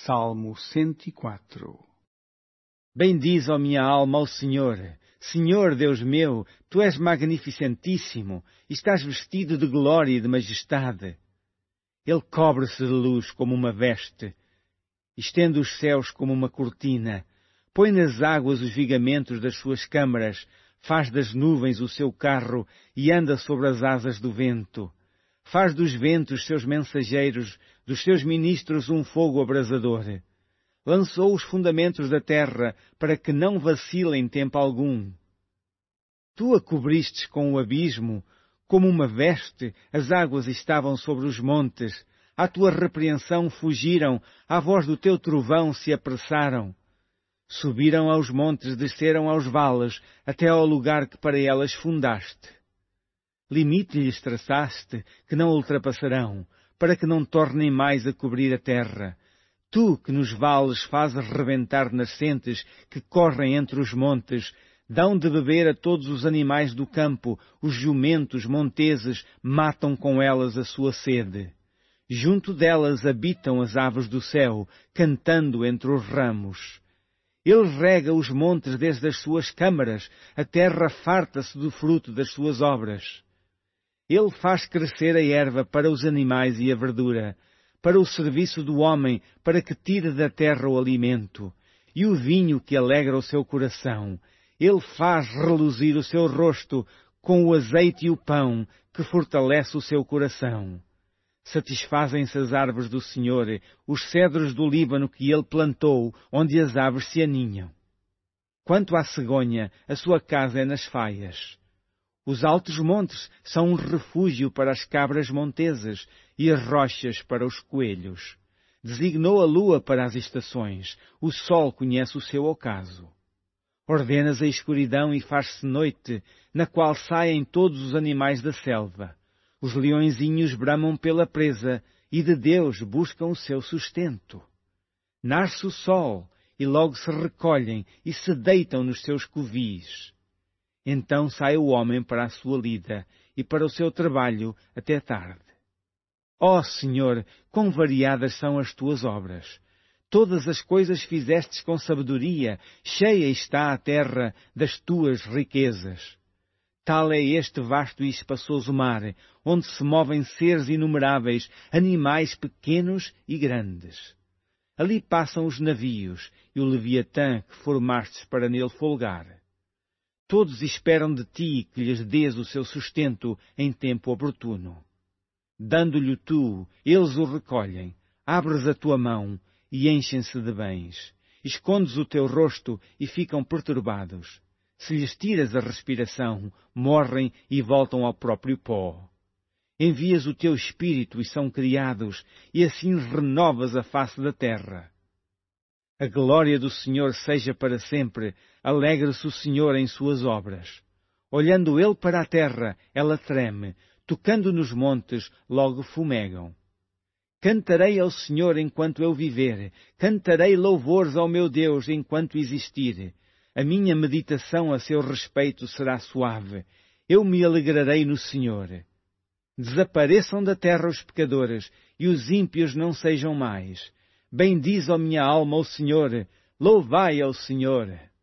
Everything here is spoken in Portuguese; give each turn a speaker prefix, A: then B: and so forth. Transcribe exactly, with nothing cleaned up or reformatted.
A: Salmo cento e quatro.
B: Bendize, ó minha alma, ao Senhor. Senhor Deus meu, Tu és magnificentíssimo, e estás vestido de glória e de majestade. Ele cobre-se de luz como uma veste, estende os céus como uma cortina, põe nas águas os vigamentos das suas câmaras, faz das nuvens o seu carro e anda sobre as asas do vento. Faz dos ventos seus mensageiros, dos seus ministros um fogo abrasador. Lançou os fundamentos da terra para que não vacile em tempo algum. Tu a cobristes com o abismo, como uma veste, as águas estavam sobre os montes. À tua repreensão fugiram, à voz do teu trovão se apressaram. Subiram aos montes, desceram aos vales, até ao lugar que para elas fundaste. Limite lhes traçaste, que não ultrapassarão, para que não tornem mais a cobrir a terra. Tu, que nos vales fazes rebentar nascentes, que correm entre os montes, dão de beber a todos os animais do campo, os jumentos monteses matam com elas a sua sede. Junto delas habitam as aves do céu, cantando entre os ramos. Ele rega os montes desde as suas câmaras, a terra farta-se do fruto das suas obras. Ele faz crescer a erva para os animais e a verdura, para o serviço do homem, para que tire da terra o alimento, e o vinho que alegra o seu coração. Ele faz reluzir o seu rosto com o azeite e o pão, que fortalece o seu coração. Satisfazem-se as árvores do Senhor, os cedros do Líbano que ele plantou, onde as aves se aninham. Quanto à cegonha, a sua casa é nas faias. Os altos montes são um refúgio para as cabras montesas e as rochas para os coelhos. Designou a lua para as estações, o sol conhece o seu ocaso. Ordenas a escuridão e faz-se noite, na qual saem todos os animais da selva. Os leõezinhos bramam pela presa e de Deus buscam o seu sustento. Nasce o sol e logo se recolhem e se deitam nos seus covis. Então sai o homem para a sua lida e para o seu trabalho até tarde. Ó Senhor, quão variadas são as tuas obras! Todas as coisas fizestes com sabedoria, cheia está a terra das tuas riquezas. Tal é este vasto e espaçoso mar, onde se movem seres inumeráveis, animais pequenos e grandes. Ali passam os navios e o Leviatã que formastes para nele folgar. Todos esperam de ti que lhes dês o seu sustento em tempo oportuno. Dando-lhe tu, eles o recolhem, abres a tua mão e enchem-se de bens. Escondes o teu rosto e ficam perturbados. Se lhes tiras a respiração, morrem e voltam ao próprio pó. Envias o teu espírito e são criados, e assim renovas a face da terra. A glória do Senhor seja para sempre, alegre-se o Senhor em suas obras. Olhando ele para a terra, ela treme, tocando nos montes, logo fumegam. Cantarei ao Senhor enquanto eu viver, cantarei louvores ao meu Deus enquanto existir. A minha meditação a seu respeito será suave, eu me alegrarei no Senhor. Desapareçam da terra os pecadores, e os ímpios não sejam mais. Bendize, ó minha alma, ao Senhor, louvai ao Senhor.